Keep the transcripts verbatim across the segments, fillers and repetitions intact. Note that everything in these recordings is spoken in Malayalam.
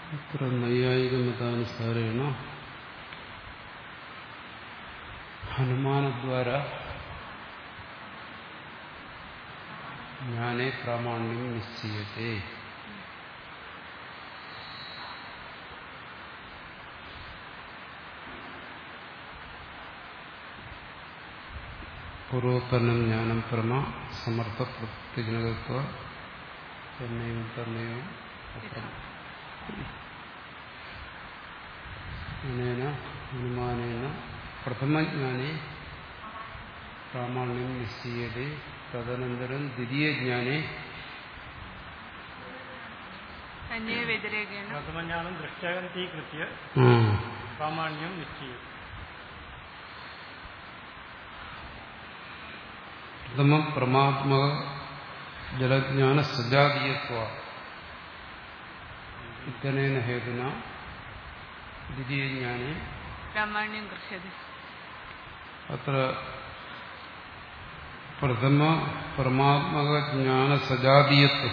അത്ര നൈയായിക മതാനുസാരേണ ഹനുമാനദ്വാര ജ്ഞാനേ പ്രാമാണ്യം നിശ്ചയത്തെ. പൂർവോത്പന്നം ജ്ഞാനം പ്രമ സമർത്ഥ പ്രത്യജനകത്വ തന്നെയും തന്നെയും അനേന ഹനുമാനേന പ്രഥമജ്ഞാനേ പ്രാമാണ്യം നിശ്ചയത്തെ. തദനന്തരം ദ്വിതീയജ്ഞാനേ പ്രഥമജ്ഞാനം ദൃഷ്ടാന്തീകൃത്യ പ്രാമാണ്യം നിശ്ചയത്തെ. പ്രഥമ പ്രമാത്മക ജലജ്ഞാന സജാതീയത്വ ഇത്തനേന ഹേതുന ദ്വിതീയജ്ഞാനേ പ്രാമാണ്യം കൃഷ്യത്തെ. അത്ര പ്രഥമ പരമാത്മക ജ്ഞാന സജാതീയത്വം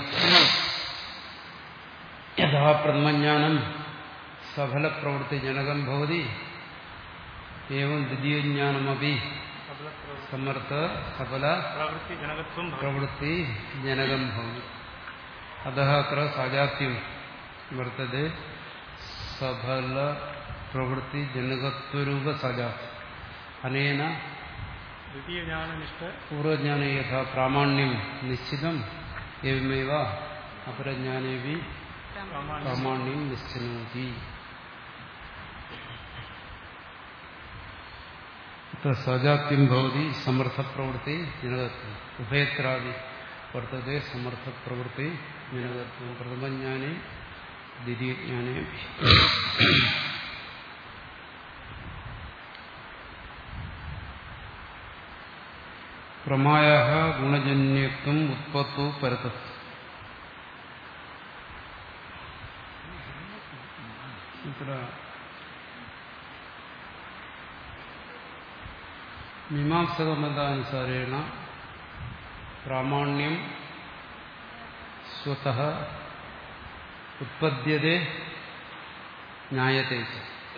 യഥാ പ്രഥമജ്ഞാനം സഫല പ്രവൃത്തി ജനകം ഭവതി ഏവം ദ്വിതീയജ്ഞാനമപി സമർത്ഥ സഫല പ്രവൃത്തി ജനകം ഭവതി. അതഃ അത്ര സാജാത്യം വർത്തത്തെ. സഫല പ്രവൃത്തി ജനകത്വരൂപ സാജാത്യം അനേന പൂർവജ്ഞാനേ യഥാ പ്രാമാണ്യം നിശ്ചിതം ഏവമേവ അപരജ്ഞാനേപി പ്രാമാണ്യം നിശ്ചനോതി. സാജാത്യം ഭവതി സമർത്ഥ പ്രവൃത്തി ജനകത്വം. ഉഭയത്രാദി വർത്തത്തെ സമർത്ഥ പ്രവൃത്തി ജനകത്വം. പ്രഥമജ്ഞാനേ ദ്വിതീയജ്ഞാനേ. പ്രമായഃ ഗുണജന്യത്വം ഉത്പത്തോ പരതഃ. ഇത്ര മീമാംസകമതാനുസാരേണ പ്രാമാണ്യം സ്വതഃ ഉത്പദ്യതേ ജ്ഞായതേ.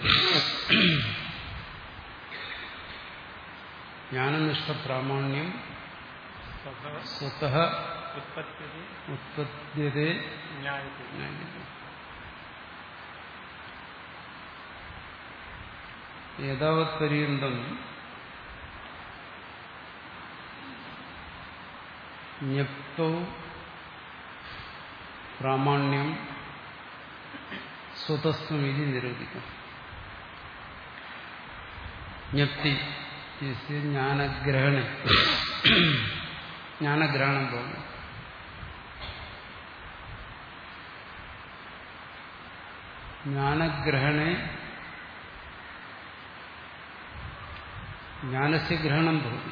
ജ്ഞാനനിഷ്ഠ പ്രാമാണ്യം സ്വതഃ ഉത്പദ്യതേ ജ്ഞായതേ. യഥാവത് പര്യന്തം ജ്ഞപ്തോ പ്രാമാണ്യം സ്വതസ്ത്വം ഇതി നിരൂപിക്കും. ജ്ഞപ്തി ജ്ഞാനഗ്രഹണ ജ്ഞാനഗ്രഹണം പോകുന്നു. ജ്ഞാനഗ്രഹണേ ജ്ഞാനസ്യ ഗ്രഹണം ഭവതി.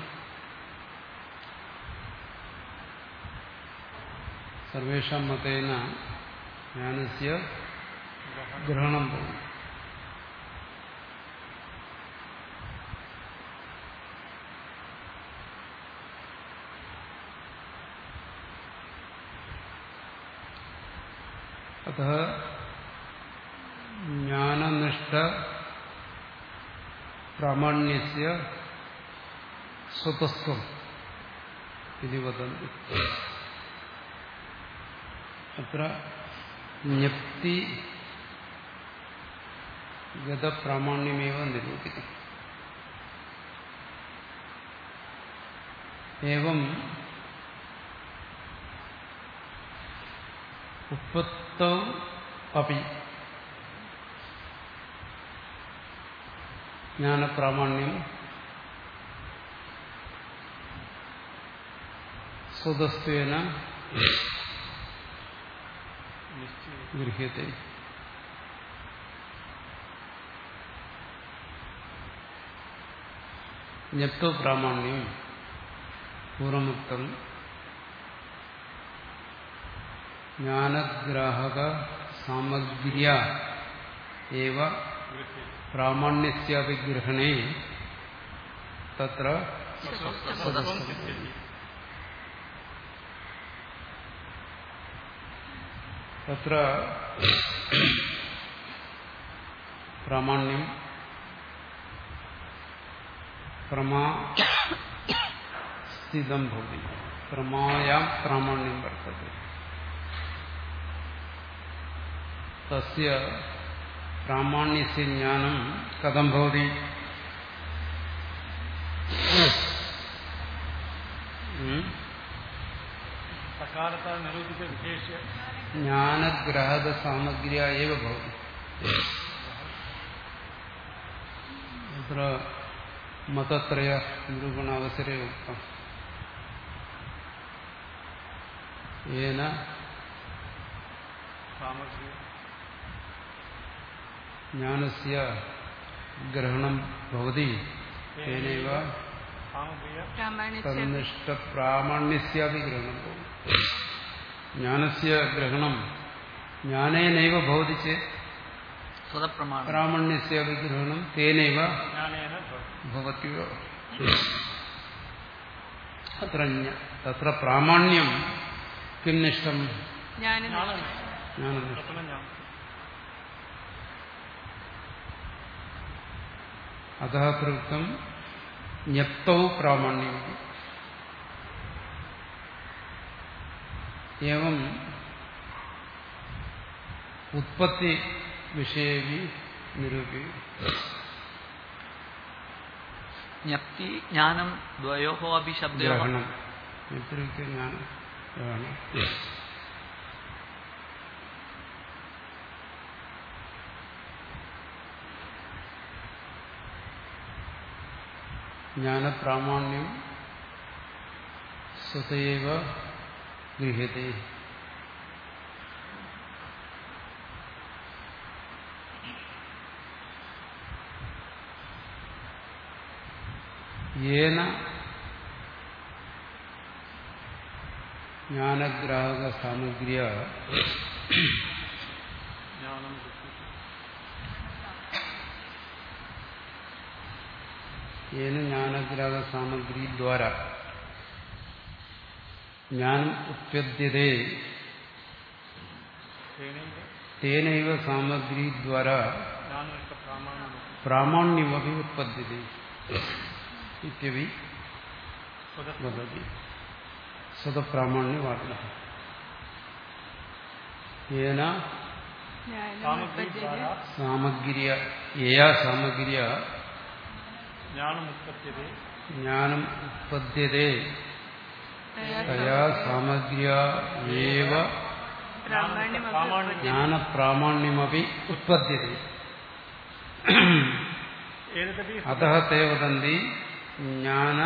സർവേഷാം മതേന ജ്ഞാനസ്യ ഗ്രഹണം ഭവതി. അതഃ ജ്ഞാനനിഷ്ഠ പ്രാമാണ്യസ്യ സ്വതസ്ത്വം ഇതി വദന്തി. അത്ര ജ്ഞപ്തി ഗതപ്രാമാണ്യമേവ നിരൂപിതം. ഏവം ഉത്പത്തൗ അപി ജ്ഞാനപ്രാമാണ്യം സ്വതസ്ത്വേന ഗൃഹ്യത്തെ. ജ്ഞപ്തോ പ്രാമാണ്യം പൂർവമുക്തം ജ്ഞാനഗ്രാഹക സാമഗ്ര്യാ ഏവ പ്രാമാണ്യസ്യാപി ഗ്രഹണേ തത്ര തത്ര പ്രാമാണ്യം പ്രമാ സ്ഥിതം ഭവതി പ്രമായാം പ്രാമാണ്യം വർത്തത്തെ തസ്യ പ്രാമാണ്യസ്യ ജ്ഞാനം കഥം ഭവതി സകാലത്താൽ നിരൂപിത വിശേഷ ജ്ഞാനഗ്രാഹക സാമഗ്രിയ ഏവ ഭവതി അത്ര മതത്രയ നിരൂപണ അവസരേ ഉക്തം ഏന സാമഗ്രി ജ്ഞാനസ്യ ഗ്രഹണം ഭവതി തേനൈവ തന്നിഷ്ഠ പ്രാമാണ്യസ്യാപി ഗ്രഹണം ഭവതി ജ്ഞാനസ്യ ഗ്രഹണം ജ്ഞാനേനൈവ ഭവതി ചേത് പ്രാമാണ്യസ്യാപി ഗ്രഹണം തേനൈവ ഭവതി അത്ര തത്ര പ്രാമാണ്യം കിം നിഷ്ഠം ജ്ഞാനനിഷ്ഠം അതഃ പ്രയുക്തം ജ്ഞപ്തൗ പ്രാമാണ്യം ഏവം ഉത്പത്തി വിഷയേ നിരൂപ്യം ജ്ഞപ്തി ജ്ഞാനം ദ്വയോഃ അപി ശബ്ദയോഃ ഗ്രഹണം ജ്ഞപ്തി ജ്ഞാനം ഗ്രഹണം ജ്ഞാനപ്രാമാണ്യം സ്വതയേവ ഗൃഹ്യത്തെ യേന ജ്ഞാനഗ്രാഹക സാമഗ്രിയ യേന ജ്ഞാനഗ്രാഹക സാമഗ്രി ദ്വാര ജ്ഞാനം ഉത്പദ്യതേ തേനൈവ സാമഗ്രി ദ്വാര പ്രാമാണ്യമപി ഉത്പദ്യതേ ഇത്യപി വദതി സ്വതപ്രാമാണ്യവാദ യേന സാമഗ്രിയ യയാ സാമഗ്രിയ ജ്ഞാനം ഉത്പദ്യതേ തയാ സാമഗ്രിയ ഏവ ജ്ഞാനപ്രാമാണ്യമപി ഉത്പദ്യതേ അതഃ തേ വദന്തി ജ്ഞാന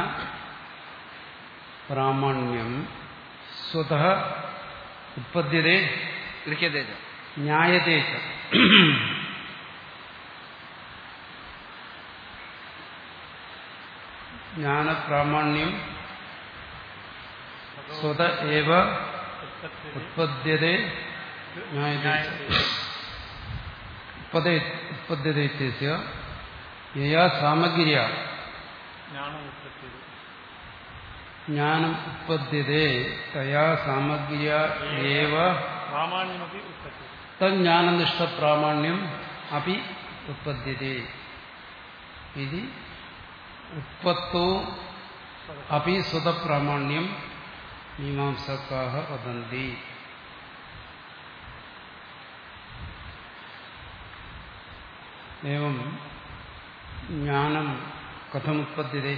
പ്രാമാണ്യം സ്വതഃ ഉത്പദ്യതേ ഗൃഹ്യതേ ജ്ഞായതേ ച ജ്ഞാനപ്രാമാണ്യം സ്വത ഏവ ഉത്പദ്യതേ ജ്ഞായതേ ഉത്പദ്യതേ ഇത്യസ്യ യയാ സാമഗ്രിയ ജ്ഞാനം ഉത്പദ്യതേ തയാ സാമഗ്രിയ ഏവ തജ്ഞാനനിഷ്ഠ പ്രാമാണ്യം അപി ഉത്പദ്യതേ ഇതി ഉത്പത്തോ അപി സ്വതപ്രാമാണ്യം മീമാംസകാഃ വദന്തി. ഏവം ജ്ഞാനം കഥമുത്പദ്യതേ?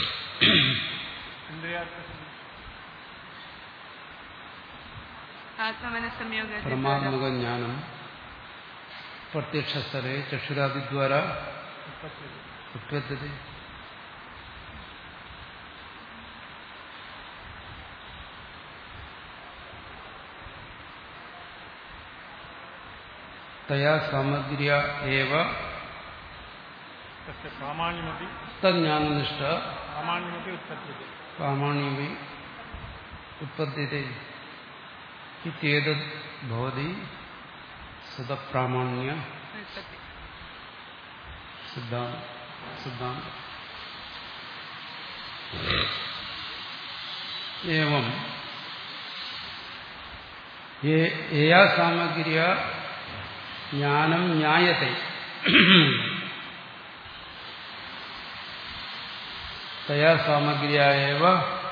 പരമാത്മക ജ്ഞാനം പ്രത്യക്ഷസ്ഥലേ ചക്ഷുരാദിദ്വാര ഉത്പദ്യതേ. തയാ സാമഗ്രിയ ഏവ തജ്ഞാനനിഷ്ഠ പ്രാമാണ്യമപി ഉത്പദ്യതേ ഇത്യേതദ് ഭവതി സ്വതപ്രാമാണ്യ സിദ്ധാന്തം. ഏവം യയാ സാമഗ്രിയ ജ്ഞാനം ജ്ഞായത്തെ തയാ സാമഗ്രിയായവ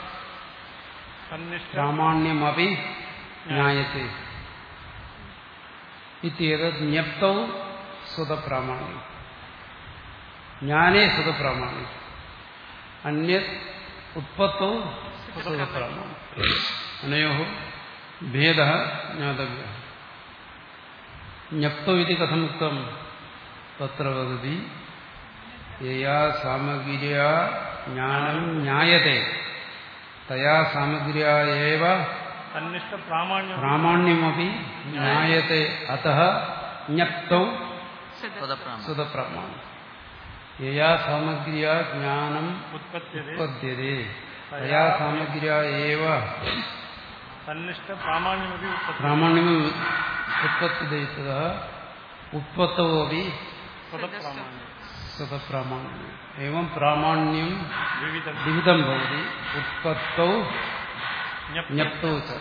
പ്രാമാണ്യമപി ജ്ഞായത്തെ ഇത്യേതത് ജ്ഞപ്തൗ സ്വതപ്രാമാണ്യം ജ്ഞാനേ സ്വതപ്രാമാണ്യം അന്യത് ഉത്പത്തൗ സ്വതപ്രാമാണ്യം അനയോഃ ഭേദഃ ജ്ഞാതവ്യഃ ജ്ഞപ്തൗ ഇതി കഥം ഉക്തം തത്ര വദതി യയാ സാമഗ്രിയാ ജ്ഞാനം ജ്ഞായത്തെ തയാ സാമഗ്രിയാ ഏവ പ്രാമാണ്യമപി ജ്ഞായത്തെ അതഃ ജ്ഞപ്തൗ സ്വതപ്രാമാണ്യം യയാ സാമഗ്രിയാ ജ്ഞാനം ഉത്പദ്യത്തെ തയാ സാമഗ്രിയാ ഏവ പ്രാമാണ്യമപി ഉത്പദ്യത്തെ തതഃ ഉത്പത്തൗ അപി സ്വതപ്രാമാണ്യം ഏവം പ്രാമാണ്യം വിവിധം ഭവതി ഉത്പത്തൗ ജ്ഞപ്തൗ ച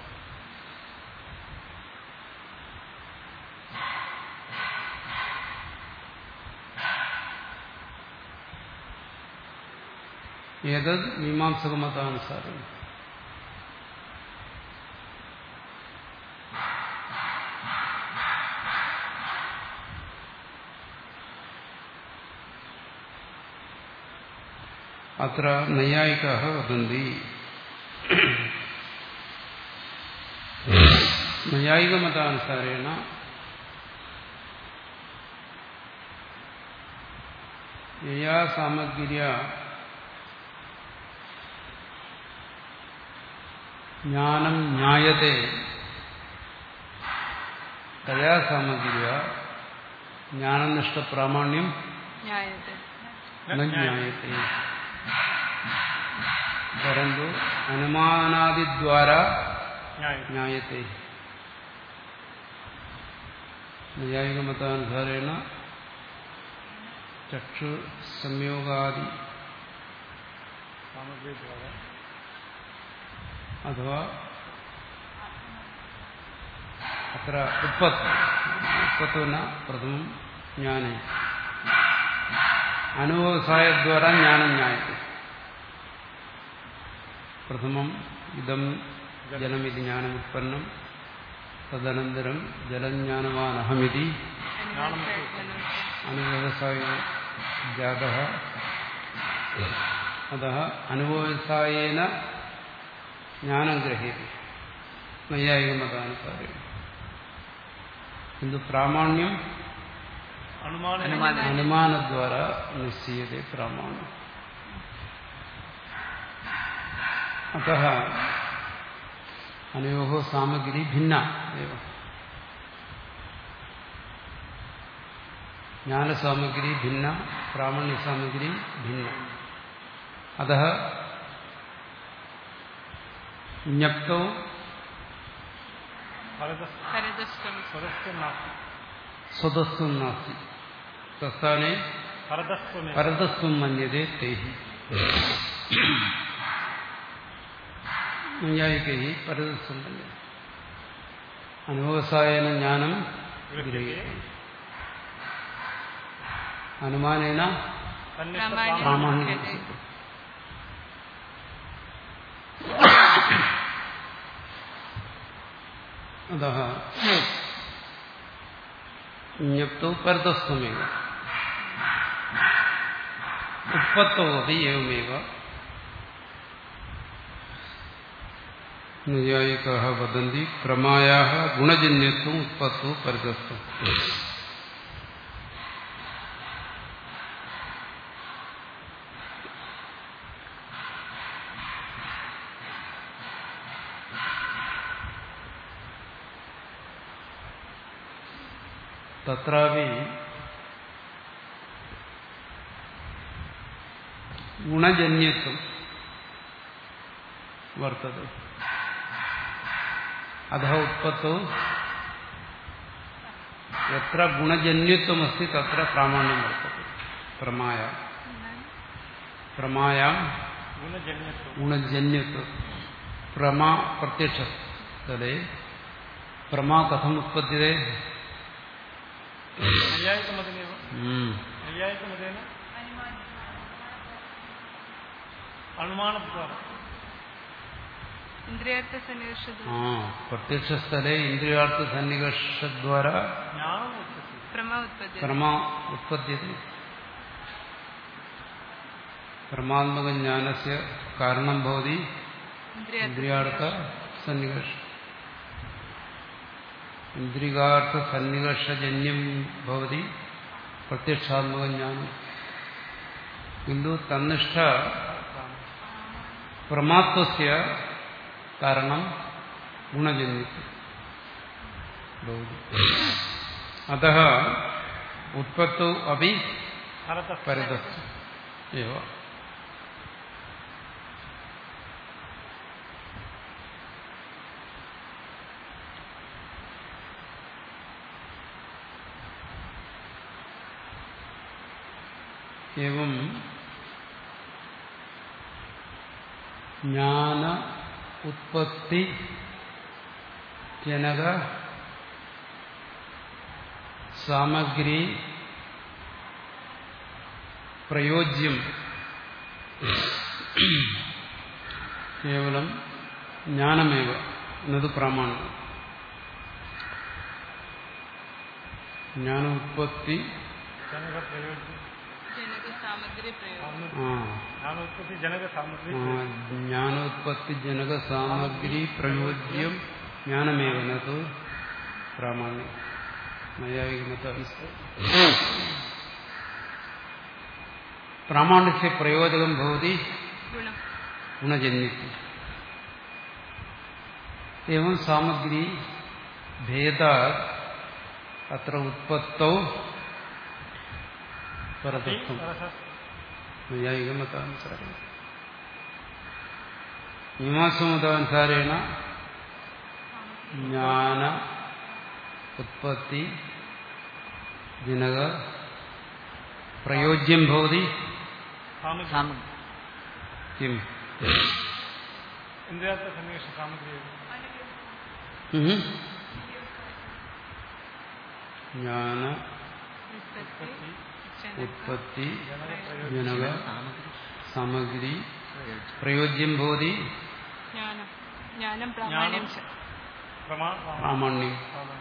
ഏതത് മീമാംസകമതാനുസാരം അത്ര നൈയായികാഃ വദന്തി നൈയായികമതാനുസാരേണ യയാ സാമഗ്രിയാ ജ്ഞാനം ജ്ഞായത്തെ തയാ സാമഗ്രിയാ ജ്ഞാനനിഷ്ഠപ്രാമാണ്യം ന ജ്ഞായത്തെ പരന്തു അനുമാനാദിദ്വാരാ ജ്ഞായത്തെ നൈയായികമതാനുസാരേണ ചക്ഷു സംയോഗാദി അഥവാ അത്ര ഉത്പത്ത് ഉത്പത്തുന പ്രഥമം ജ്ഞാനേ അനുവ്യവസായദ്വാരാ ജ്ഞാനം ജ്ഞായത്തെ പ്രഥമം ഇദം ജലമിതി ജ്ഞാനമുത്പന്നം തദനന്തരം ജലജ്ഞാനവാനഹമിതി അനുവ്യവസായോ ജാതഃ അതഃ അനുവ്യവസായേന ജ്ഞാനം ഗ്രഹീയത്തെ നൈയായികമതാനുസാരേണ കിന്തു പ്രാമാണ്യം അനുമാനദ്വാരാ നിശ്ചീയത്തെ പ്രാമാണ്യം അतः അനയോഃ സാമഗ്രി ഭിന്ന ഏവ ജ്ഞാനസാമഗ്രി ഭിന്ന പ്രാമാണ്യസാമഗ്രി ഭിന്ന അതः ജ്ഞപ്തൗ സ്വതസ്ത്വം നാസ്തി തസ്ഥാനെ പരതസ്ത്വം മന്യതേ തേഹി നൈയായികൈഃ പരതസ്ത്വം മന്യതേ അനുവ്യവസായേന ജ്ഞാനം ഗ്രഹീയത്തെ അനുമാനേന പ്രാമാണ്യം അതः ജ്ഞപ്തൗ പരതസ്ത്വമേവ ഉത്പത്തൗ അപി ഏവമേവ നൈയായികാഃ വദന്തി പ്രമായാഃ ഗുണജന്യത്വം ഉത്പത്തൗ പരതസ്ത്വം തത്രാപി ഗുണജന്യത്വം വർത്തത്തെ അധഃ ഉത്പത്തോ എത്ര ഗുണജന്യത്വമസ്തി തത്ര പ്രാമാണ്യം വർത്തത്തെ പ്രമായ പ്രമായാം ഗുണജന്യത്വം പ്രമാ പ്രത്യക്ഷ തലേ പ്രമാ കഥം ഉത്പദ്യതേ നൈയായികമതേന അനുമാനപ്രകാരം ഇന്ദ്രിയാർത്ഥ സന്നിവേശ ആ പ്രത്യക്ഷ സ്ഥലേ ഇന്ദ്രിയാർത്ഥ സന്നിവേശദ്വാര ജ്ഞാനം ഉത്പത്തി പ്രമ ഉത്പത്തി ക്രമ ഉത്പദ്യത്തെ ക്രമാത്മക ജ്ഞാനസ്യ കാരണം ഭവതി ഇന്ദ്രിയാർത്ഥ സന്നിവേശ ഇന്ദ്രിയാർത്ഥ സന്നിവേശജന്യം ഭവതി പ്രത്യക്ഷാത്മക ജ്ഞാനം കിന്തു തന്നിഷ്ഠ പ്രമാത്വസ്യ കാരണം ഗുണജന്യത്വം ഭവതി അതഃ ഉത്പത്തോ അപി പരതസ്ഥ ഏവ एवं ज्ञान उत्पत्ति जनक सामग्री प्रयोज्यम केवलम ज्ञानमेव न तो प्रामाणिकम् ज्ञान उत्पत्ति जनक प्रयोज्य जनक सामग्री प्रयोग ജ്ഞാനോത്പത്തി ജനക സാമഗ്രി ज्ञानोत्पत्ति जनक सामग्री प्रयोज्यम ज्ञानमेव न तो प्रामाण्य नैयायिक मत प्रामाण्य से प्रयोजकम भवति गुणम गुणजन्यत्वम् एवं सामग्री भेदात् अत्र उत्पत्तौ परतत्वम् नैयायिक मतानुसारेण मीमांसमतानुसारेण ज्ञान उत्पत्ति जनक प्रयोज्यं भवति किम् ഇന്ദ്രിയാർത്ഥ സന്നിവേശ സാമഗ്രി ज्ञान उत्पत्ति जनक सामग्री प्रयोज्यं भवति ज्ञाനം ज्ञाനം പ്രാമാണ്യം ച प्रामाण्यम्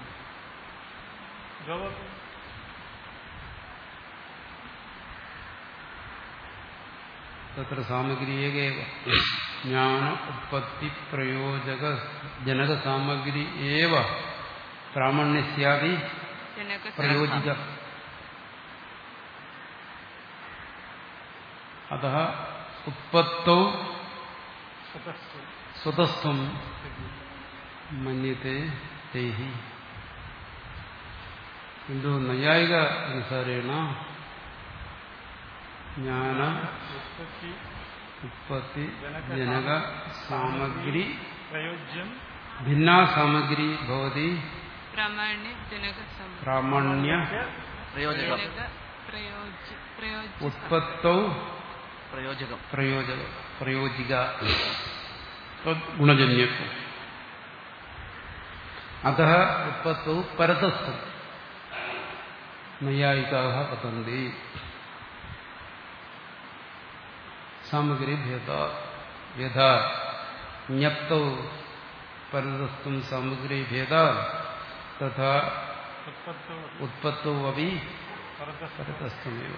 तत्र सामग्री एव ज्ञान उत्पत्ति प्रयोजक जनक सामग्री एव प्रामाण्यस्यापि प्रयोजिक अतः उत्पत्तौ स्वतस्थं मन्यते तैः किन्तु नैयायिक अनुसारेण ज्ञान उत्पत्ति जनक सामग्री प्रयोज्यं भिन्ना सामग्री भवति प्रामाण्य जनक सामग्री प्रामाण्य प्रयोजक प्रयोज्य प्रयोज्य उत्पत्तौ प्रयोजक प्रयोजक प्रयोजिका गुणजन्यत्वम् अतः उत्पत्तौ परतस्थं नैयायिकाः वदन्ति सामग्री भेदा यथा ज्ञप्तौ परतस्थं सामग्री भेदा तथा उत्पत्तौ अपि परतस्थमेव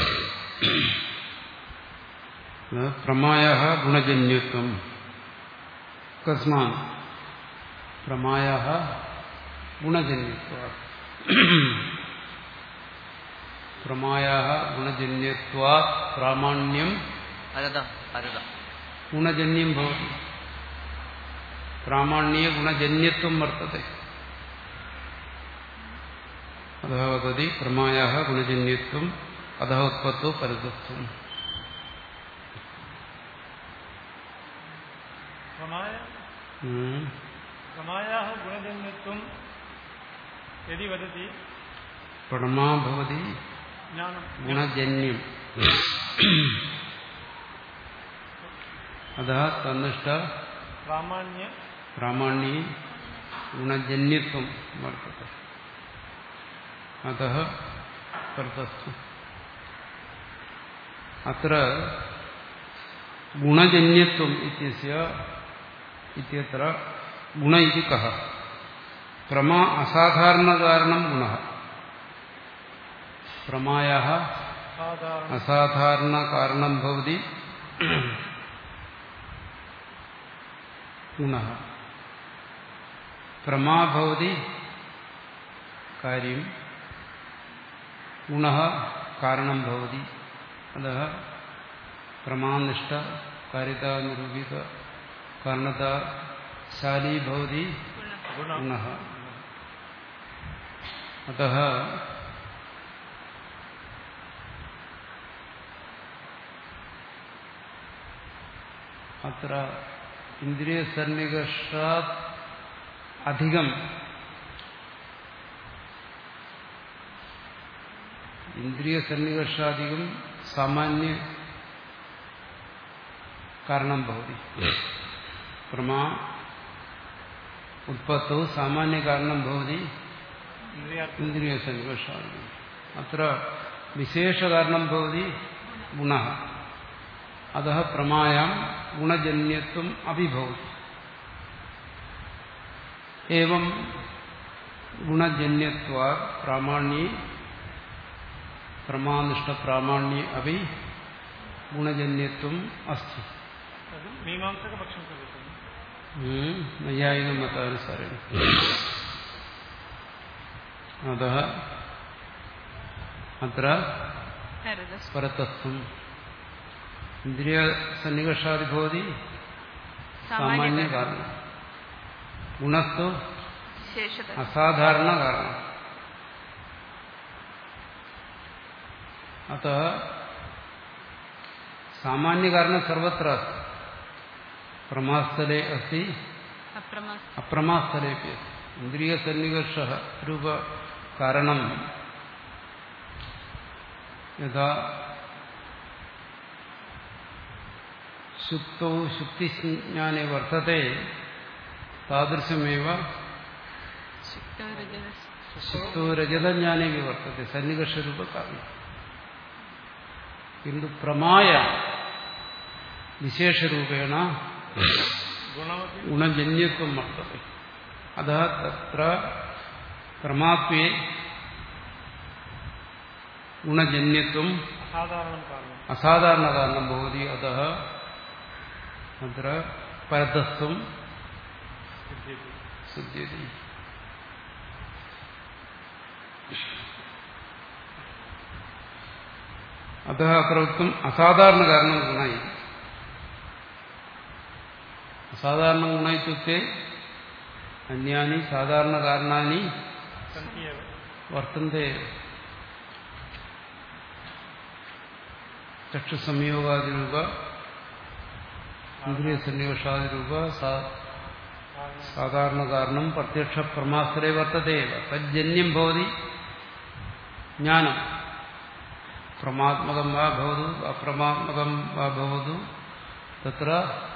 प्रमायः गुणजन्यत्वम् कस्मात् प्रमायः गुणजन्यत्वात् प्रमायः गुणजन्यत्वात् प्रामाण्यम् अरद अरद गुणजन्यं भवति प्रामाण्ये गुणजन्यत्वं वर्तते अतः वदति प्रमायः गुणजन्यत्वम् अतः उत्पत्तौ परतस्थम् प्रमायाः गुणजन्यत्वं यदि वदति प्रमा भवति गुणजन्यम् अतः तन्निष्ठ प्रामाण्य प्रामाण्ये गुणजन्यत्वं वर्तते अतः പരതസ്ഥം. അത്ര ഗുണജന്യത്വം ഇത്യസ്യ ഇത്യത്ര ഗുണ ഇതി കഹ പ്രമാ അസാധാരണ കാരണം ഗുണ പ്രമായാഹ സാധാരണ അസാധാരണ കാരണം ഭവതി ഗുണഃ പ്രമാ ഭവതി കാര്യം ഗുണഃ കാരണം ഭവതി. അതഃ പ്രമാനിഷ്ഠ കാര്യത നിരൂപിത കാരണത ശാലീ ഭവതി ഗുണഃ. അതഃ അത്ര ഇന്ദ്രിയസന്നികർഷാത് അധികം ഇന്ദ്രിയസന്നികർഷാധികം സാമാന്യ കാരണം ഭവതി. പ്രമാ ഉത്പത്തോ സാമാന്യ കാരണം ഭവതി ഇന്ദ്രിയസന്നികർഷാധികം. അത്ര വിശേഷ കാരണം ഭവതി ഗുണഃ. അതഃ പ്രമായാം ഗുണജന്യത്വം അഭിഭവതി. ഏവം ഗുണജന്യത്വാത് പ്രാമാണ്യേ പ്രമാനിഷ്ഠ പ്രാമാണ്യേ അപി ഗുണജന്യത്വം അസ്തി. അത് മീമാംസക പക്ഷം കരുതുന്നു. നൈയായിക മതാനുസാരേണ. അതഃ അത്ര പരതസ്ഥം ഇന്ദ്രിയ സന്നികർഷാദി ഭവതി സാമാന്യ കാരണം ഗുണസ്തു അസാധാരണ കാരണം. അത സാമാന്യ കാരണം സർവത്ര പ്രമാസ്ഥലേ അസ്തി അപ്രമാസ്ഥലേ അസ്തി. ഇന്ദ്രിയ സന്നികർഷ രൂപ കാരണം യഥാ സുപ്തോ ശുക്തിജ്ഞാനേ വർത്തത്തെ താദൃശമേവ സുപ്തോ രജതജ്ഞാനേ വർത്തത്തെ സന്നികർഷരൂപ കാരണം. കിന്തു പ്രമായ വിശേഷരൂപേണ ഗുണജന്യത്വം വർത്തത്തെ. അതഃ തത്ര പ്രമാത്വേ ഗുണജന്യത്വം അസാധാരണ കാരണം ഭവതി. അതഃ അത്ര പരതസ്ഥം സിദ്ധ്യതി. അതഃ അപ്രവൃത്തം അസാധാരണ കാരണം ഗുണായി. അസാധാരണ ഗുണ ഇത്യുക്തെ അന്യാനി സാധാരണ കാരണാനി വർത്തന്തെ. ചക്ഷുസംയോഗാദിരൂപ ഇന്ദ്രിയ സന്നിവേഷാദിരൂപ സാധാരണ കാരണം പ്രത്യക്ഷ പ്രമാസ്ഥലേ വർത്തതേവ തജ്ജന്യം ഭവതി ജ്ഞാനം. പ്രമാത്മകം വാ ഭവതു അപ്രമാത്മകം വാ ഭവതു തത്ര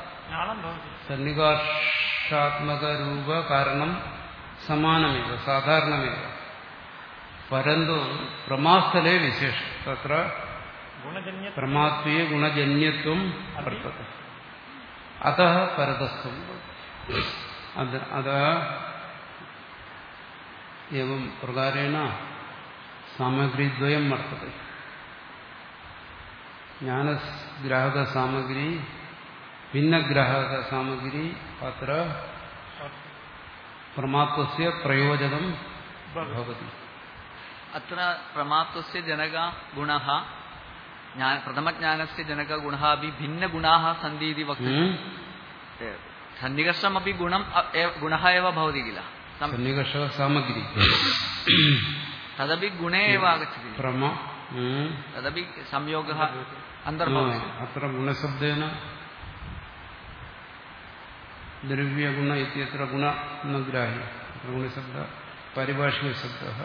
സന്നികർഷാത്മകരൂപ കാരണം സമാനമേവ സാധാരണമേവ. പരന്തു പ്രമാസ്ഥലേ വിശേഷം തത്ര പ്രമാത്വേ ഗുണജന്യത്വം വർത്തത്തെ. അതഃ പരതസ്ഥം. അതഃ ഏവം പ്രകാരേണ സാമഗ്രിദ്വയം വർത്തത്തെ. ജ്ഞാനഗ്രാഹക സാമഗ്രി ഭിന്നഗ്രാഹക സാമഗ്രി. അത്ര പ്രമാത്വസ്യ പ്രയോജനം ഭവതി. അത്ര പ്രമാത്വസ്യ ജനക ഗുണഃ പ്രഥമജ്ഞാനസ്യ ജനക ഗുണഃ അപി ഭിന്നഗുണാഃ സന്തി ഇതി വക്തും. സന്നികർഷമപി ഗുണം ഗുണഃ एव ഭവതി കില. സന്നികർഷ സാമഗ്രി തദപി ഗുണേ एव ആഗച്ഛതി. പ്രമ തദപി സംയോഗഃ അന്തർഭവതി. അത്ര ഗുണശബ്ദേന ദ്രവ്യഗുണ ഇത്യത്ര ഗുണ ന ഗ്രാഹ്യം. അത്ര ഗുണശബ്ദ പാരിഭാഷിക ശബ്ദഃ.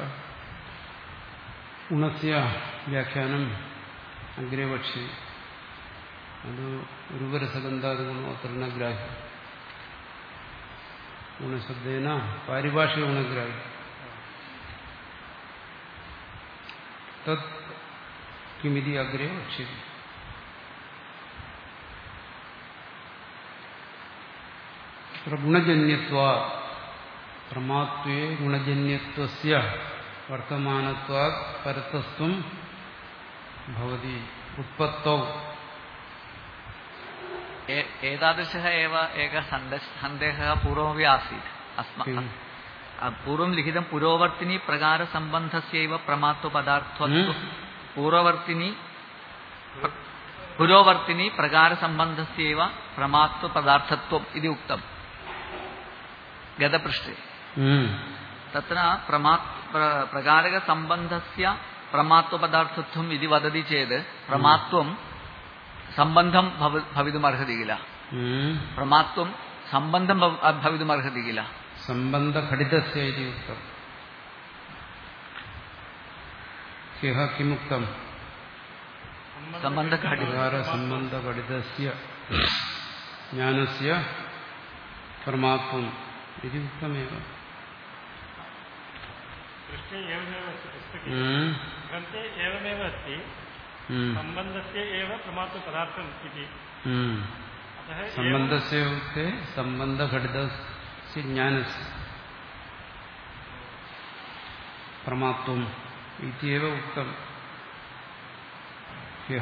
ഗുണസ്യ വ്യാഖ്യാനം അഗ്രേ പക്ഷി അത് ഉരുവരസഗന്ധാദി ഗുണം അത്ര ന ഗ്രാഹ്യം. ഗുണശബ്ദേന പാരിഭാഷിക ഗുണഗ്രാഹ്യം. തത് കിമിതി അഗ്രേ വക്ഷ്യതി. ഗുണജന്യത്വാ പ്രമാത്വേ ഗുണജന്യത്വസ്യ വർത്തമാനത്വാത് പരതസ്ത്വം ഭവതി ഉത്പത്തൗ. एतादृशः एव एकः सन्देहः पूर्वमपि आसीत्. अस्माकं पूर्वं लिखितं पुरोवर्तिनी प्रकारसम्बन्धस्यैव प्रमात्वपदार्थत्वं. पूर्ववर्तिनी पुरोवर्तिनी प्रकारसम्बन्धस्यैव प्रमात्वपदार्थत्वम् इति उक्तं गतपृष्ठे. तत्र प्रमा प्रकारकसम्बन्धस्य प्रमात्वपदार्थत्वम् इति वदति चेत् प्रमात्वं सम्बन्धं भवितुमर्हति किल. प्रमात्वं सम्बन्धं भवितुमर्हति किल. सम्बन्धघटितस्य इति उक्तम्. ह्यः किमुक्तम्? सम्बन्धघटितस्य ज्ञानस्य परमात्मम् इति उक्तमेव. पृष्ठे एवमेव अस्ति. पुस्तके ग्रन्थे एवमेव अस्ति. सम्बन्धस्य एव प्रमात्वपदार्थम् इति. अतः सम्बन्धस्य उक्ते सम्बन्धघटितस्य ज्ञानस्य परमात्मम् इति एव उक्तम् ह्यः.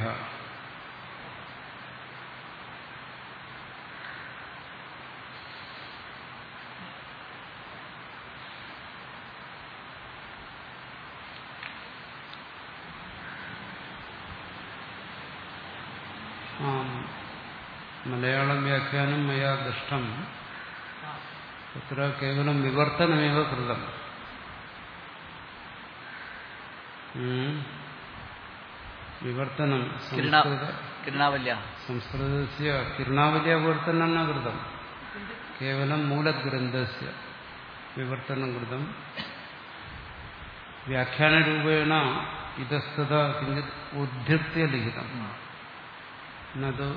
മലയാളം വ്യാഖ്യാനം മയാ ദൃഷ്ടം. തത്ര കേവലം വിവർത്തനമേവ കൃതം. വിവർത്തനം സംസ്കൃതസ്യ കിരണാവല്യ വിവർത്തനം ന കൃതം. കേവലം മൂലഗ്രന്ഥസ്യ വിവർത്തനം കൃതം. വ്യാഖ്യാനരൂപേണ ഇതസ്തത കിഞ്ചിത് ഉദ്ധൃത്യ ലിഖിതം. നതു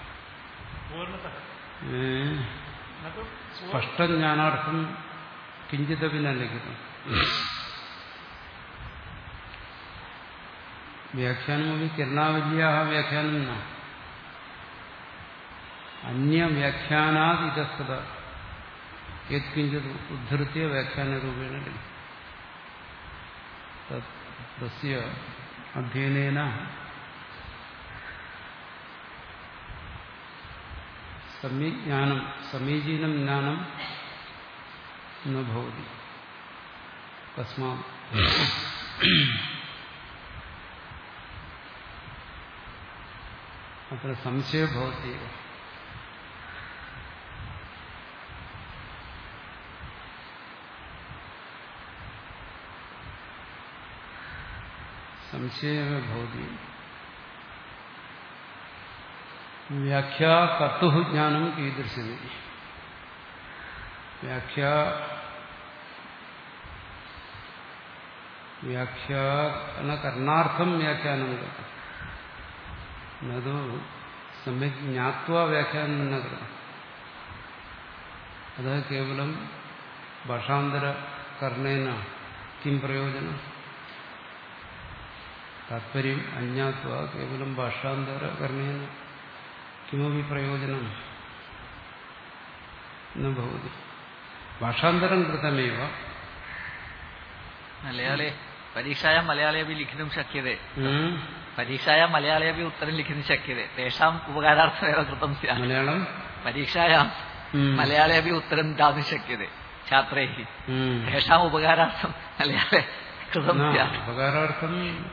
സ്പഷ്ടജ്ഞാനാർത്ഥം കിഞ്ചിതപി ന ലിഖിതം. വ്യാഖ്യാനമപി കിരണാവല്യാः വ്യാഖ്യാനം ന അന്യവ്യാഖ്യാനാത് ഇതസ്തത യത്കിഞ്ചിത് ഉദ്ധൃത്യ വ്യാഖ്യാനരൂപേണ ലിഖിതം. തസ്യ അധ്യയനേന സമീജ്ഞാനം സമീചീനം ജ്ഞാനം ന ഭവതി. തസ്മാത് അത്ര സംശയോ ഭവതി. സംശയമ ഭവതി. വ്യാഖ്യാ കർത്തുഃ ജ്ഞാനം കീദൃശമി. വ്യാഖ്യാ വ്യാഖ്യാനകർണാർത്ഥം വ്യാഖ്യാനം കൃതം. നതു സമ്യക് ജ്ഞാത്വാ വ്യാഖ്യാനം ന കൃതം. അത് കേവലം ഭാഷാന്തരകർണേന കിം പ്രയോജനം? താത്പര്യം അജ്ഞാത്വാ കേവലം ഭാഷാന്തരകർണേന കിമപി പ്രയോജനം ന ഭവതി. ഭാഷാന്തരം കൃതമേവ. മലയാളേ പരീക്ഷായാം മലയാളേ അപ്പി ലിഖിതും ശക്യത്തെ. പരീക്ഷായാം മലയാളേ അപ്പി ഉത്തരം ലിഖിതും ശക്യത്തെ. തേഷാം ഉപകാരാർത്ഥമേവ കൃതം സ്യാത്. മലയാളം പരീക്ഷായാം മലയാളേ അപ്പി ഉത്തരം ദാതും ശക്യത്തെ ഛാത്രൈഃ. തേഷാം ഉപകാരാർത്ഥം മലയാളേ കൃതം സ്യാത്. ഉപകാരാർത്ഥം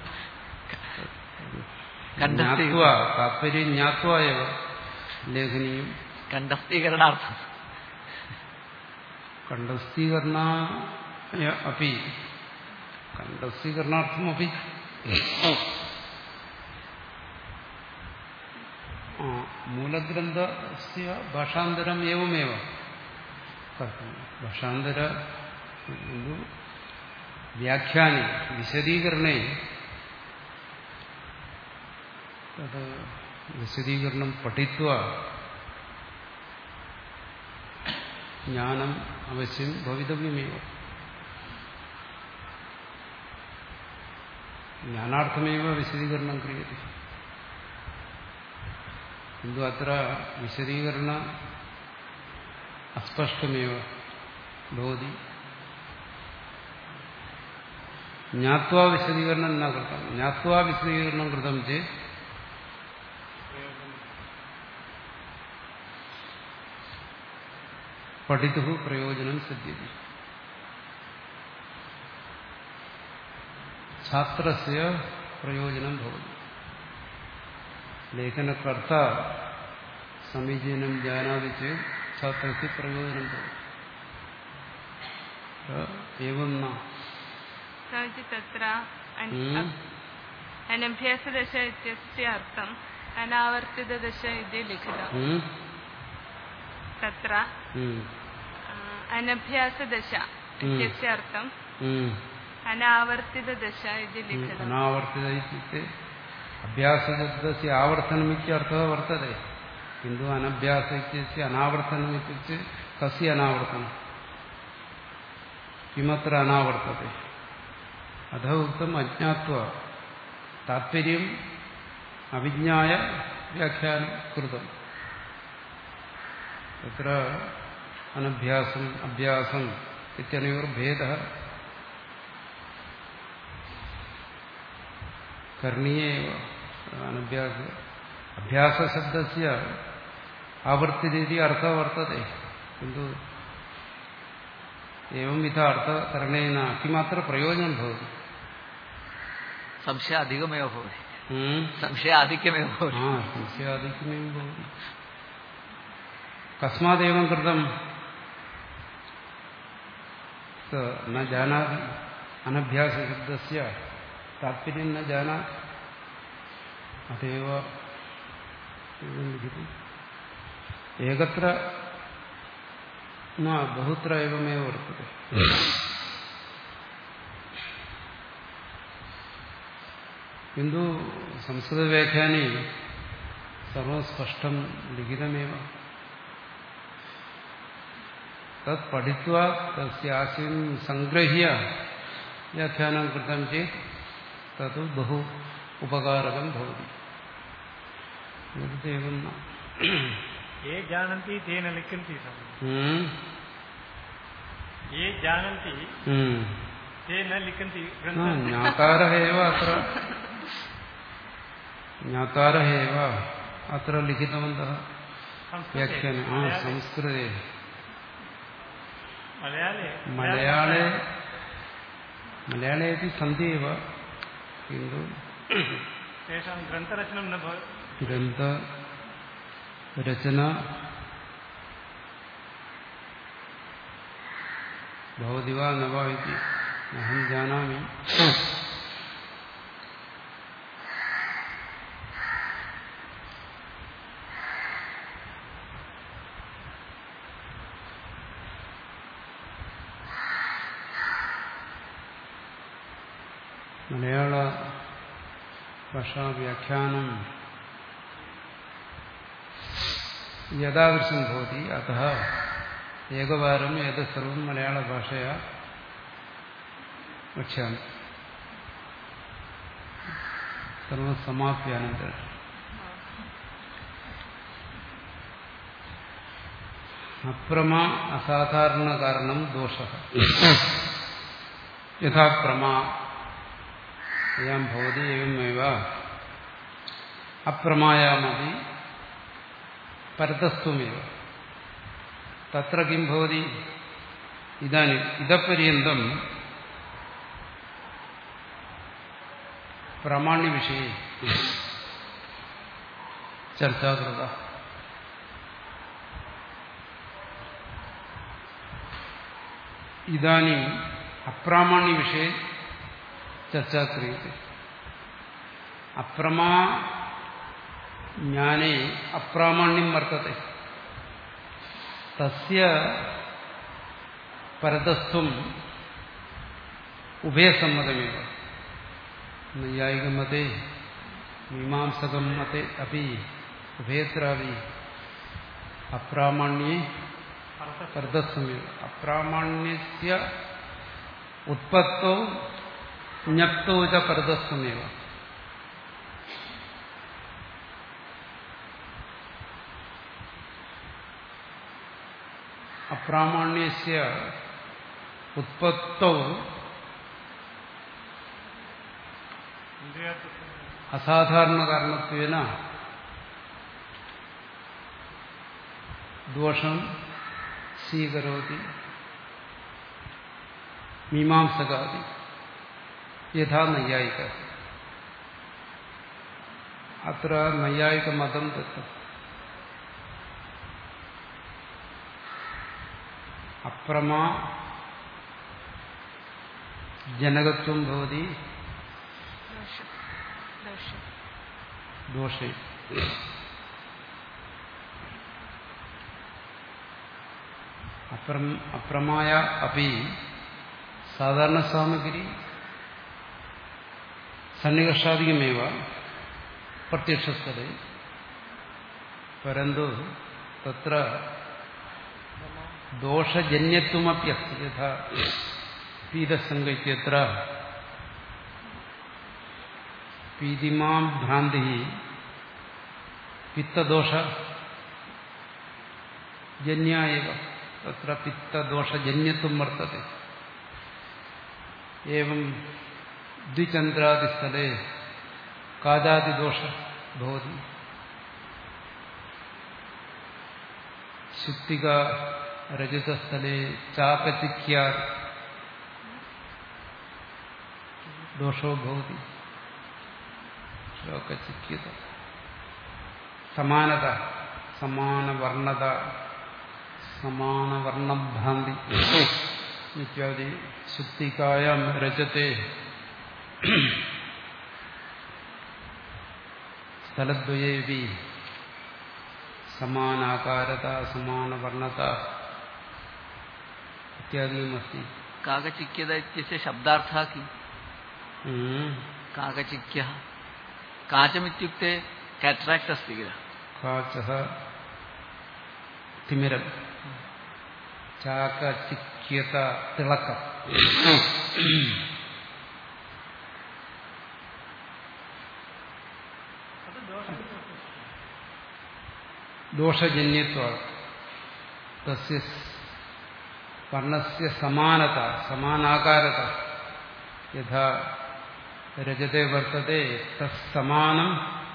താത്പര്യം ജ്ഞാത്വാ ഏവ ലേഖനീയം. കണ്ഠസ്ഥീകരണാർത്ഥം കണ്ഠസ്ഥീകരണായ അപ്പി കണ്ഠസ്ഥീകരണാർത്ഥമപി മൂലഗ്രന്ഥസ്യ ഭാഷാന്തരം ഏവമേവ കർത്തും. ഭാഷാന്തര വ്യാഖ്യാനെ വിശദീകരണേ തത് വിശദീകരണം പഠിത്വാ ജ്ഞാനം അവശ്യം ഭവിതവ്യമേവ. ജ്ഞാനാർത്ഥമേവ വിശദീകരണം ക്രിയത്തെ. किन्तु अत्र विशदीकरण अस्पष्टमेव भवति. ज्ञात्वा विशदीकरणं न कृतं. ज्ञात्वा विशदीकरणं कृतं चेत् पठितुः प्रयोजनं सिद्ध्यति. छात्रस्य प्रयोजनं भवति. लेखनकर्ता समीचीनं जानाति चेत् छात्रस्य प्रयोजनं भवति. एवं न तत्र अनभ्यासदशा इत्यस्य अर्थम् अनावर्तितदशा इति लिखितम्. तत्र अनभ्यासदशा इत्यस्य अर्थम् अनावर्तितदशा इति लिखितम्. अनावर्तित इत्युक्ते अभ्यासशब्दस्य आवर्तनमित्यर्थः वर्तते. किन्तु अनभ्यास इत्यस्य अनावर्तनम् इत्युक्ते कस्य अनावर्तनं, किमत्र अनावर्तते? अतः उक्तम् अज्ञात्वा. तात्पर्यम् अविज्ञाय व्याख्यानं कृतम्. तत्र अनभ्यासम् अभ्यासम् इत्यनयोर्भेदः करणीय एव. अनभ्यास अभ्यासशब्दस्य आवर्तिते अर्थः वर्तते. किन्तु एवंविध अर्थकरणेन किमत्र प्रयोजनं भवति? संशय अधिकमेव भवति. संशय आधिक्यमेव भवति. हा, संशय आधिक्यमेव भवति. कस्मादेवं कृतं? न जानाति. अनभ्यासशब्दस्य तात्पर्यं न जानाति. अतएव एकत्र न बहुत्र एवमेव वर्तते. किन्तु संस्कृतव्याख्याने सर्वं स्पष्टं लिखितमेव. तत् पठित्वा तस्य आशयं सङ्गृह्य व्याख्यानं कृतं चेत् तत् बहु उपकारकं भवति. एवं न ये जानन्ति ते न लिखन्ति. ये जानन्ति ते न लिखन्ति. ज्ञातारः एव अत्र ज्ञातारः एव अत्र लिखितवन्तः व्याख्याने. संस्कृते मलयाळे मलयाळे मलयाळे अपि सन्ति एव. किन्तु तेषां ग्रन्थरचनं न भवति. ग्रन्थरचना भवति वा न वा इति अहं जानामि. मलयाळ भाषा व्याख्यानं यदादृशं भवति. अतः एकवारम् एतत् सर्वं मलयाळभाषया वक्ष्यामि. सर्वं समाप्य अनन्तरम् अप्रमा असाधारणकारणं दोषः. यथा प्रमा एवं भवति एवमेव अप्रमायामपि परतस्त्वमेव. तत्र किं भवति? इदानीम् इतपर्यन्तं प्रामाण्यविषये चर्चा कृता. इदानीम् अप्रामाण्यविषये चर्चा क्रियते. अप्रमा ज्ञाने अप्रामाण्यं वर्तते. तस्य परतस्त्वम् उभयसम्मतमेव. नैयायिकमते मीमांसकमते अपि उभयत्रापि अप्रामाण्ये परतस्त्वमेव. अप्रामाण्यस्य उत्पत्तौ ജ്ഞപ്തോ ച പരതസ്ത്വമേവ. അപ്രാമാണ്യസ്യ ഉത്പത്തൗ അസാധാരണ കാരണത്വേന ദോഷം സ്വീകരോതി മീമാംസകാദി യഥാ നൈയായിക. അത്ര നൈയായിക മതം ദത്തം. അപ്രമാ ജനകത്വം ഭവതി ദോഷേ. അപ്രമായ അപ്പി സാധാരണ സാമഗ്രി സന്നികർഷാധികമേവ പ്രത്യക്ഷസ്ഥലേ പരന്തു തത്ര ദോഷജന്യത്വമപ്യസ്തി. യഥാ പീതസംഗത്യത്ര പീതിമാം ഭ്രാന്തി പിത്തദോഷ ജന്യായവ തത്ര പിത്തദോഷജന്യത്വം വർത്തത്തെ. ഏവം ദ്വിചന്ദ്രാദിസ്ഥലേ കാജാദിദോഷ ഭവതി. ശുക്തിക രജതസ്ഥലേ ചാകചിക്യാ ദോഷോ ഭവതി. ചാകചിക്യത സമാനത സമാനവർണ്ണത സമാനവർണ്ണഭ്രാന്തി ഇത്യാദി. ശുക്തികായാം രജത്തെ സ്ഥലദ്വയേപി സമാനാകാരത സമാനവർണ്ണത ഇത്യാദിമസ്തി. കാകചിക്യത ഇത്യസ്യ ശബ്ദാർത്ഥः किं? काकचिक्यः काचमित्युक्ते कैटराक्ट् अस्ति किल. काचः तिमिरं चाकचिक्यत तिलकम्. दोषजन्यत्वात् तस्य वर्णस्य समानता समानाकारता यथा रजते वर्तते तत्समानं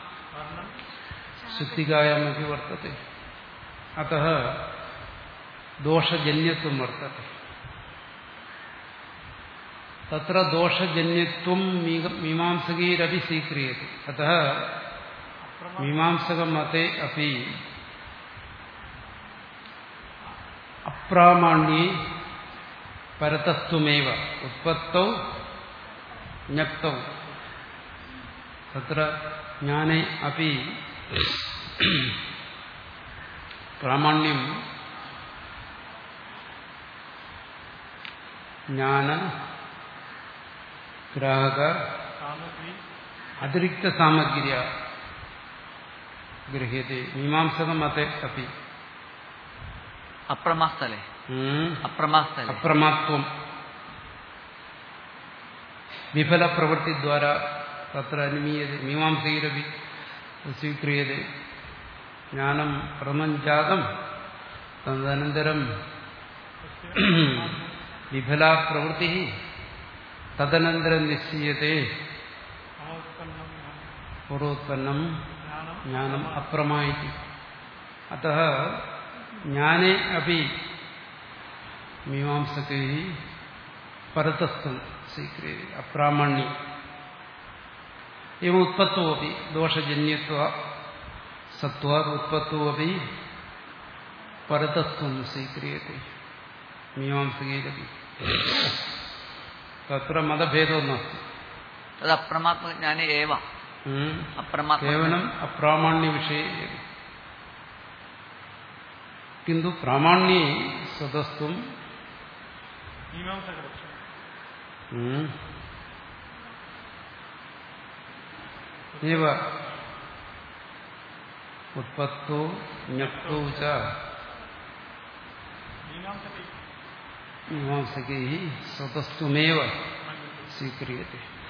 शुक्तिकायामपि वर्तते. अतः दोषजन्यत्वं वर्तते. तत्र दोषजन्यत्वं मीमांसकैरपि स्वीक्रियते. अतः मीमांसकमते अपि अप्रामाण्ये परतस्त्वमेव उत्पत्तौ ज्ञप्तौ. तत्र ज्ञाने अपि प्रामाण्यं ज्ञान ग्राहक अतिरिक्त सामग्र्या गृह्यते. मीमांसकमते अपि अप्रमास्थले अप्रमास्थले अप्रमात्वं विफल प्रवृत्ति द्वारा तत्र अनुमीयते. मीमांसकैरपि स्वीक्रियते. ज्ञानं प्रथमं जातं तदनन्तरं विफला प्रवृत्तिः तदनन्तरं निश्चीयते पूर्वोत्पन्नं ज्ञानम् अप्रमा इति. अतः ज्ञाने अपि मीमांसकैः परतस्थं स्वीक्रियते अप्रामाण्ये. एवम् उत्पत्तौ अपि दोषजन्यत्वात् सत्त्वात् उत्पत्तौ अपि परतस्थं स्वीक्रियते मीमांसकैरपि. तत्र मतभेदो नास्ति. तदप्रमात्मज्ञाने एव अप्रमात्म केवलम् अप्रामाण्यविषये. किन्तु प्रामाण्ये सदस्त्वं एव उत्पत्तौ ज्ञप्तौ च मीमांसकैः सदस्त्वमेव स्वीक्रियते.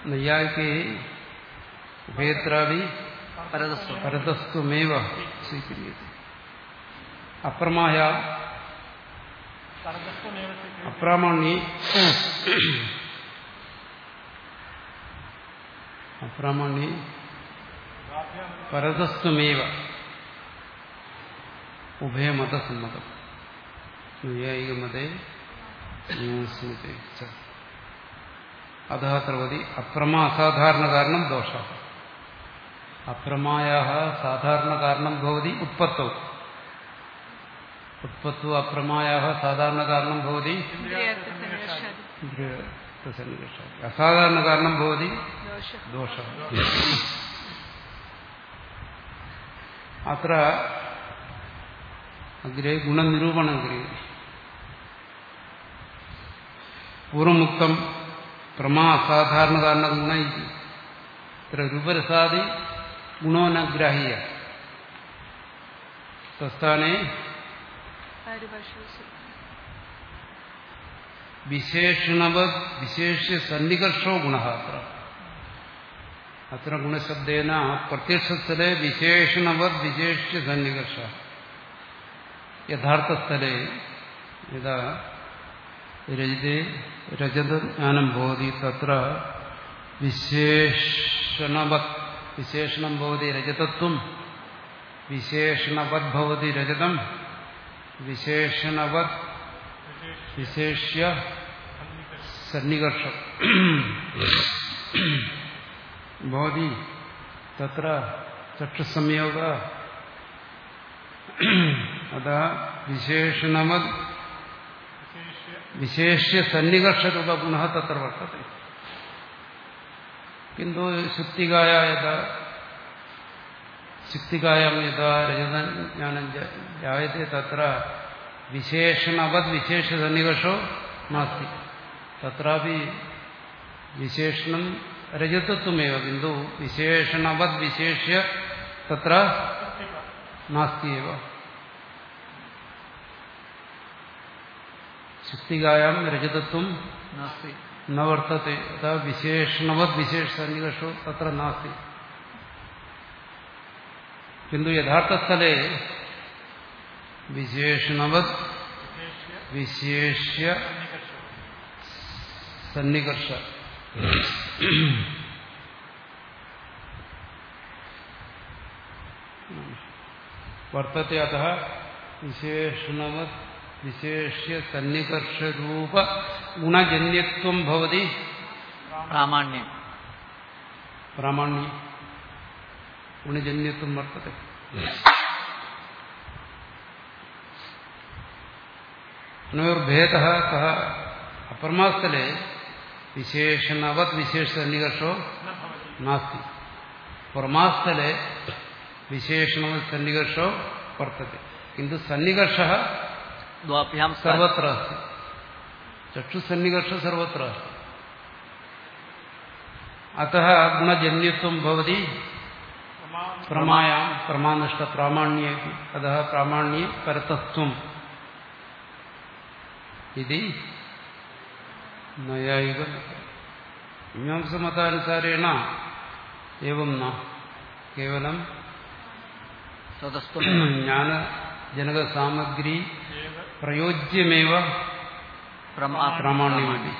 നൈയായികേ ഉഭയത്രാവി പരതസ്വം പരതസ്ത്വമേവ സ്വീക്രിയത്തെ. അപ്രമായ परदस्त्वमेव स्वीक्रियते അപ്രാമാണ്യേ അപ്രാമാണ്യേ പരതസ്ത്വമേവ ഉഭയമതസമ്മതം. നൈയായികമതേ സ്മൃതേ ച. അധഃ ത്രവതി അപ്രമാ അസാധാരണ കാരണം ദോഷ. അപ്രമായാः സാധാരണ കാരണം ഭവതി ഉത്പത്തൗ. ഉത്പത്തോ അപ്രമായാः സാധാരണ കാരണം ഭവതി ഇന്ദ്രിയാർത്ഥസന്നിവേശാദി ഇന്ദ്രിയസന്നിവേശാദി. അസാധാരണ കാരണം ഭവതി ദോഷം. ദോഷം. അത്ര അഗ്രേ ഗുണനിരൂപണം ക്രിയത്തെ. പൂർവമുക്തം പ്രമാ അസാധാരണ കാരണ ഗുണ ഇത്ര രൂപരസാദി ഗുണോ ന ഗ്രാഹ്യ തസ്ഥാനെ പാരിഭാഷിക വിശേഷണവത് വിശേഷ്യ സന്നികർഷോ ഗുണ. അത്ര അത്ര ഗുണശബ്ദേന പ്രത്യക്ഷസ്ഥലെ വിശേഷണവത് വിശേഷ്യ സന്നികർഷ. യഥാർത്ഥസ്ഥലെ യഥാ രജതേ രജതജ്ഞാനം ഭവതി തത്ര വിശേഷണവത് വിശേഷണം ഭവതി രജതത്വം വിശേഷണവത് ഭവതി രജതം വിശേഷണവത് വിശേഷ്യ സന്നികർഷം ഭവതി തത്ര ചക്ഷുസംയോഗ അതാ വിശേഷണവത് വിശേഷ്യ സന്നികർഷരൂപ ഗുണ തത്ര വർത്തത്തെ. കിന്തു ശുക്തികായ യഥാ ശുക്തികായാം യഥാ രജതജ്ഞാനം ജായത്തെ തത്ര വിശേഷണവത് വിശേഷ സന്നികർഷോ നാസ്തി. തത്രാപി വിശേഷണം രജതത്വമേവ കിന്തു വിശേഷണവത് വിശേഷ്യ തത്ര നാസ്തിയേവ. ശുക്തികായാം രജതത്വം നാസ്തി ന വർത്തത്തെ. അതാ വിശേഷണവത് വിശേഷ സന്നികർഷോ തത്ര നാസ്തി. കിന്തു യഥാർത്ഥസ്ഥലെ വിശേഷണവത് വിശേഷ്യ സന്നികർഷ വർത്തത്തെ. അतः വിശേഷണവത് വിശേഷ്യ സന്നികർഷരൂപ ഗുണജന്യത്വം ഭവതി പ്രാമാണ്യം പ്രാമാണ്യം ഗുണജന്യത്വം വർത്തത്തെ. അനോർഭേദഃ കഃ അപ്രമാസ്ഥലെ വിശേഷണവത് വിശേഷ സന്നികർഷോ നാസ്തി. പ്രമാസ്ഥലെ വിശേഷണവത് സന്നികർഷോ വർത്തത്തെ. കിന്തു സന്നികർഷഃ ദ്വാഭ്യാം സർവത്ര അസ്തി. ചക്ഷുസന്നികർഷ സർവത്ര അസ്തി. അतः ഗുണജന്യത്വം ഭവതി പ്രമായാം പ്രമാനിഷ്ഠ പ്രാമാണ്യേ. അതः പ്രാമാണ്യേ പരതസ്ത്വം ഇതി നൈയായിക മീമാംസമതാനുസാരേണ ഏവം ന കേവലം സ്വതസ്ത്വം ജ്ഞാനജനകസാമഗ്രി പ്രയോജ്യമേവ പ്രാമാണ്യമതി.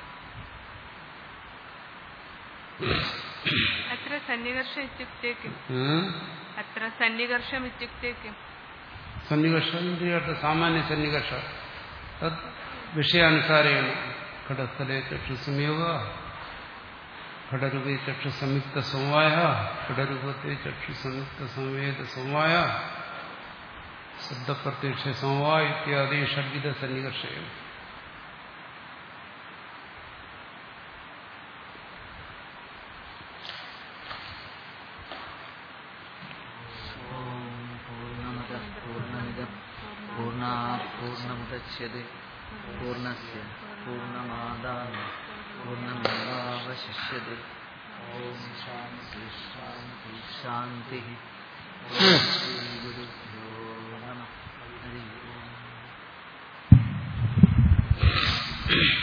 അത്ര സന്നികർഷ ഇത്യുക്തേ കിം? അത്ര സന്നികർഷം ഇത്യുക്തേ കിം? സന്നികർഷ ഇന്ദ്രിയാർത്ഥ സാമാന്യ സന്നികർഷ തത് വിഷയാനുസാരേണ ഘടസ്ഥലെ ചക്ഷുസംയോഗ ഘടരൂപേ ചക്ഷുസംയുക്ത സമവായ ഘടരൂപത്തെ ചക്ഷുസംയുക്ത സംവേദ സമവായ ശബ്ദപ്രത്യക്ഷ സമവായ ഇത്യാദി ഷഡ്വിധ സന്നികർഷയം. പൂർണ്ണമുദച്യത്തെ പൂർണ്ണസ്യ പൂർണ്ണമാദായ പൂർണ്ണമേവാവശിഷ്യത്തെ. ഓം ശാന്തി ശാന്തി ശാന്തി. ശ്രീ ഗുരുഭ്യോ നമഃ. ഹരി ഓം.